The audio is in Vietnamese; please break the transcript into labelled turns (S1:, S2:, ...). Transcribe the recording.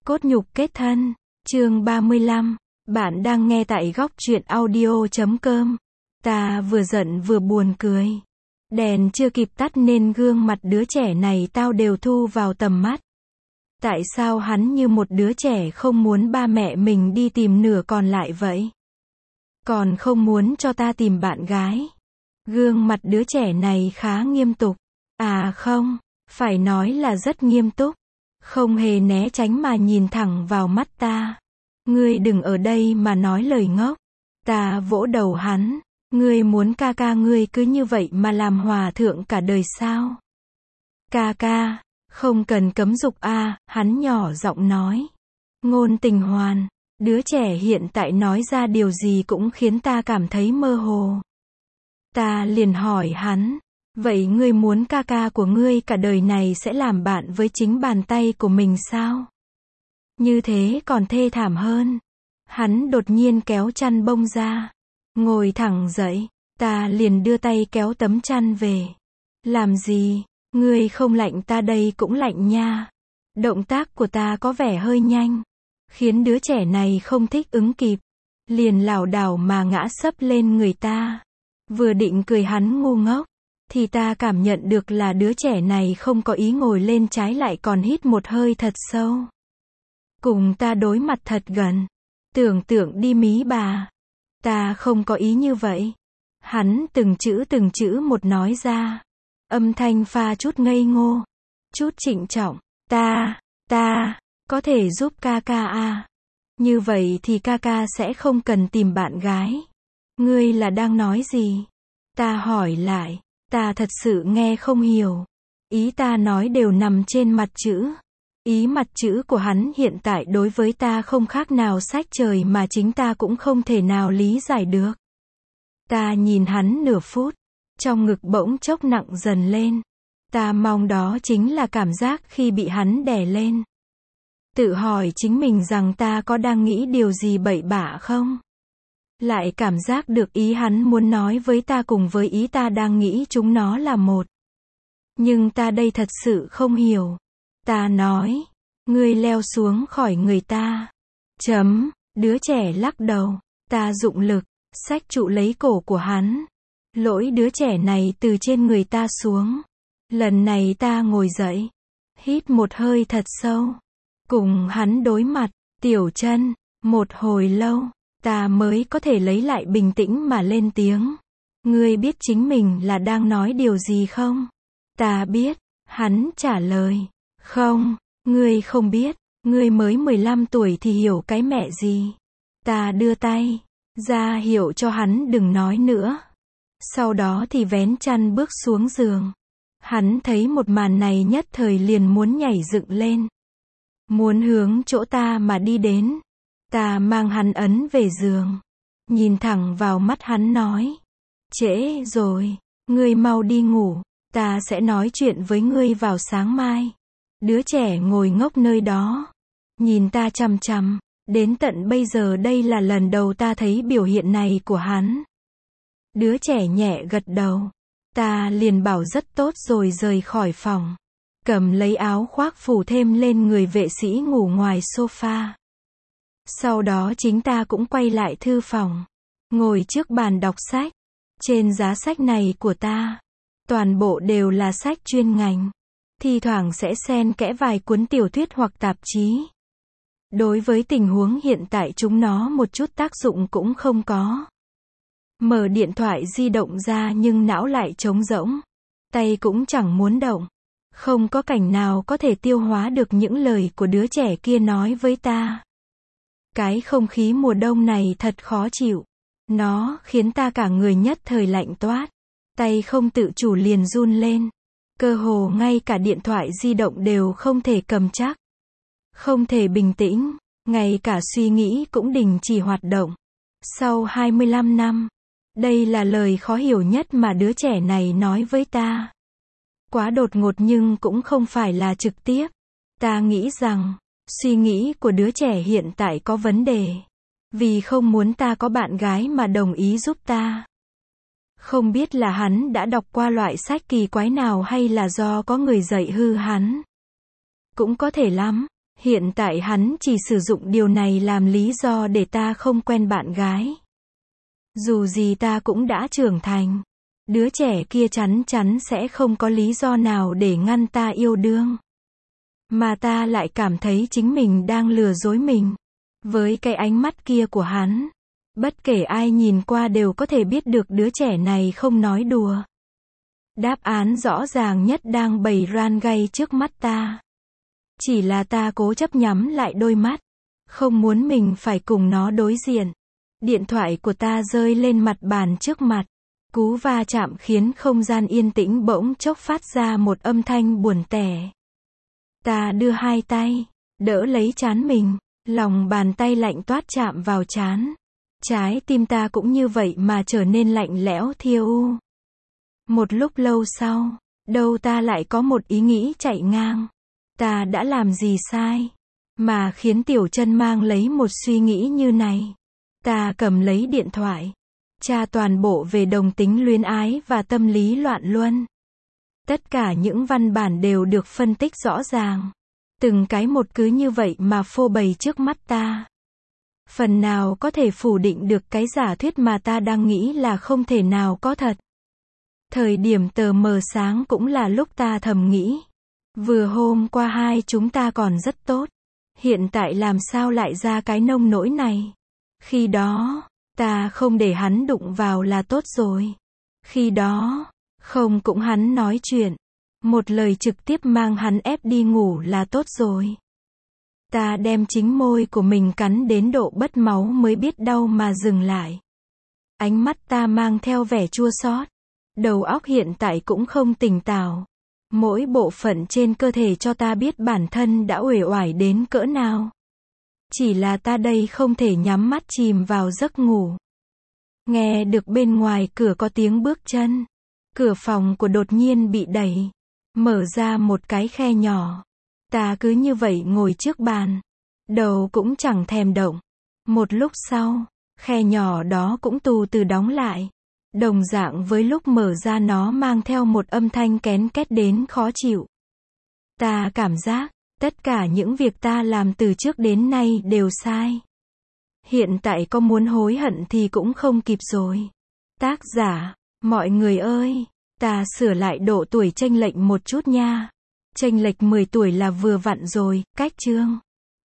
S1: Cốt nhục kết thân, chương 35. Bạn đang nghe tại góc truyện audio.com. Ta vừa giận vừa buồn cười. Đèn chưa kịp tắt nên gương mặt đứa trẻ này tao đều thu vào tầm mắt. Tại sao hắn như một đứa trẻ không muốn ba mẹ mình đi tìm nửa còn lại vậy? Còn không muốn cho ta tìm bạn gái. Gương mặt đứa trẻ này khá nghiêm túc. À không, phải nói là rất nghiêm túc. Không hề né tránh mà nhìn thẳng vào mắt ta. Ngươi đừng ở đây mà nói lời ngốc. Ta vỗ đầu hắn. Ngươi muốn ca ca ngươi cứ như vậy mà làm hòa thượng cả đời sao? Ca ca, không cần cấm dục a, hắn nhỏ giọng nói. Ngôn tình hoàn, đứa trẻ hiện tại nói ra điều gì cũng khiến ta cảm thấy mơ hồ. Ta liền hỏi hắn, vậy ngươi muốn ca ca của ngươi cả đời này sẽ làm bạn với chính bàn tay của mình sao? Như thế còn thê thảm hơn. Hắn đột nhiên kéo chăn bông ra. Ngồi thẳng dậy, ta liền đưa tay kéo tấm chăn về. Làm gì? Ngươi không lạnh ta đây cũng lạnh nha. Động tác của ta có vẻ hơi nhanh, khiến đứa trẻ này không thích ứng kịp. Liền lảo đảo mà ngã sấp lên người ta. Vừa định cười hắn ngu ngốc, thì ta cảm nhận được là đứa trẻ này không có ý ngồi lên, trái lại còn hít một hơi thật sâu. Cùng ta đối mặt thật gần. Tưởng tượng đi mí bà. Ta không có ý như vậy. Hắn từng chữ một nói ra. Âm thanh pha chút ngây ngô, chút trịnh trọng. Ta, có thể giúp ca ca à? Như vậy thì ca ca sẽ không cần tìm bạn gái. Ngươi là đang nói gì? Ta hỏi lại. Ta thật sự nghe không hiểu. Ý ta nói đều nằm trên mặt chữ. Ý mặt chữ của hắn hiện tại đối với ta không khác nào sách trời mà chính ta cũng không thể nào lý giải được. Ta nhìn hắn nửa phút, trong ngực bỗng chốc nặng dần lên. Ta mong đó chính là cảm giác khi bị hắn đè lên. Tự hỏi chính mình rằng ta có đang nghĩ điều gì bậy bạ không? Lại cảm giác được ý hắn muốn nói với ta cùng với ý ta đang nghĩ chúng nó là một. Nhưng ta đây thật sự không hiểu. Ta nói, ngươi leo xuống khỏi người ta. Đứa trẻ lắc đầu. Ta dụng lực, xách trụ lấy cổ của hắn. Lỗi đứa trẻ này từ trên người ta xuống. Lần này ta ngồi dậy. Hít một hơi thật sâu. Cùng hắn đối mặt, Tiểu Chân. Một hồi lâu, ta mới có thể lấy lại bình tĩnh mà lên tiếng. Ngươi biết chính mình là đang nói điều gì không? Ta biết. Hắn trả lời. Không, ngươi không biết. Ngươi mới 15 tuổi thì hiểu cái mẹ gì. Ta đưa tay ra hiệu cho hắn đừng nói nữa. Sau đó thì vén chăn bước xuống giường. Hắn thấy một màn này nhất thời liền muốn nhảy dựng lên. Muốn hướng chỗ ta mà đi đến. Ta mang hắn ấn về giường. Nhìn thẳng vào mắt hắn nói. Trễ rồi, ngươi mau đi ngủ. Ta sẽ nói chuyện với ngươi vào sáng mai. Đứa trẻ ngồi ngốc nơi đó. Nhìn ta chằm chằm. Đến tận bây giờ đây là lần đầu ta thấy biểu hiện này của hắn. Đứa trẻ nhẹ gật đầu. Ta liền bảo rất tốt rồi rời khỏi phòng. Cầm lấy áo khoác phủ thêm lên người vệ sĩ ngủ ngoài sofa. Sau đó chính ta cũng quay lại thư phòng. Ngồi trước bàn đọc sách. Trên giá sách này của ta, toàn bộ đều là sách chuyên ngành. Thi thoảng sẽ xen kẽ vài cuốn tiểu thuyết hoặc tạp chí. Đối với tình huống hiện tại chúng nó một chút tác dụng cũng không có. Mở điện thoại di động ra nhưng não lại trống rỗng. Tay cũng chẳng muốn động. Không có cảnh nào có thể tiêu hóa được những lời của đứa trẻ kia nói với ta. Cái không khí mùa đông này thật khó chịu. Nó khiến ta cả người nhất thời lạnh toát. Tay không tự chủ liền run lên. Cơ hồ ngay cả điện thoại di động đều không thể cầm chắc. Không thể bình tĩnh. Ngay cả suy nghĩ cũng đình chỉ hoạt động. Sau 25 năm. Đây là lời khó hiểu nhất mà đứa trẻ này nói với ta. Quá đột ngột nhưng cũng không phải là trực tiếp. Ta nghĩ rằng, suy nghĩ của đứa trẻ hiện tại có vấn đề. Vì không muốn ta có bạn gái mà đồng ý giúp ta. Không biết là hắn đã đọc qua loại sách kỳ quái nào hay là do có người dạy hư hắn. Cũng có thể lắm. Hiện tại hắn chỉ sử dụng điều này làm lý do để ta không quen bạn gái. Dù gì ta cũng đã trưởng thành. Đứa trẻ kia chắn chắn sẽ không có lý do nào để ngăn ta yêu đương. Mà ta lại cảm thấy chính mình đang lừa dối mình. Với cái ánh mắt kia của hắn, bất kể ai nhìn qua đều có thể biết được đứa trẻ này không nói đùa. Đáp án rõ ràng nhất đang bày ra ngay trước mắt ta. Chỉ là ta cố chấp nhắm lại đôi mắt, không muốn mình phải cùng nó đối diện. Điện thoại của ta rơi lên mặt bàn trước mặt. Cú va chạm khiến không gian yên tĩnh bỗng chốc phát ra một âm thanh buồn tẻ. Ta đưa hai tay, đỡ lấy trán mình, lòng bàn tay lạnh toát chạm vào trán. Trái tim ta cũng như vậy mà trở nên lạnh lẽo thiêu u. Một lúc lâu sau, đâu ta lại có một ý nghĩ chạy ngang. Ta đã làm gì sai, mà khiến Tiểu Chân mang lấy một suy nghĩ như này. Ta cầm lấy điện thoại, tra toàn bộ về đồng tính luyến ái và tâm lý loạn luân. Tất cả những văn bản đều được phân tích rõ ràng. Từng cái một cứ như vậy mà phô bày trước mắt ta. Phần nào có thể phủ định được cái giả thuyết mà ta đang nghĩ là không thể nào có thật. Thời điểm tờ mờ sáng cũng là lúc ta thầm nghĩ. Vừa hôm qua hai chúng ta còn rất tốt. Hiện tại làm sao lại ra cái nông nỗi này. Khi đó, ta không để hắn đụng vào là tốt rồi. Khi đó, không cũng hắn nói chuyện. Một lời trực tiếp mang hắn ép đi ngủ là tốt rồi. Ta đem chính môi của mình cắn đến độ bất máu mới biết đau mà dừng lại. Ánh mắt ta mang theo vẻ chua xót. Đầu óc hiện tại cũng không tỉnh táo. Mỗi bộ phận trên cơ thể cho ta biết bản thân đã uể oải đến cỡ nào. Chỉ là ta đây không thể nhắm mắt chìm vào giấc ngủ. Nghe được bên ngoài cửa có tiếng bước chân. Cửa phòng của đột nhiên bị đẩy. Mở ra một cái khe nhỏ. Ta cứ như vậy ngồi trước bàn. Đầu cũng chẳng thèm động. Một lúc sau, khe nhỏ đó cũng từ từ đóng lại. Đồng dạng với lúc mở ra nó mang theo một âm thanh ken két đến khó chịu. Ta cảm giác, tất cả những việc ta làm từ trước đến nay đều sai. Hiện tại có muốn hối hận thì cũng không kịp rồi. Tác giả, mọi người ơi, ta sửa lại độ tuổi chênh lệch một chút nha. Chênh lệch 10 tuổi là vừa vặn rồi, cách chương.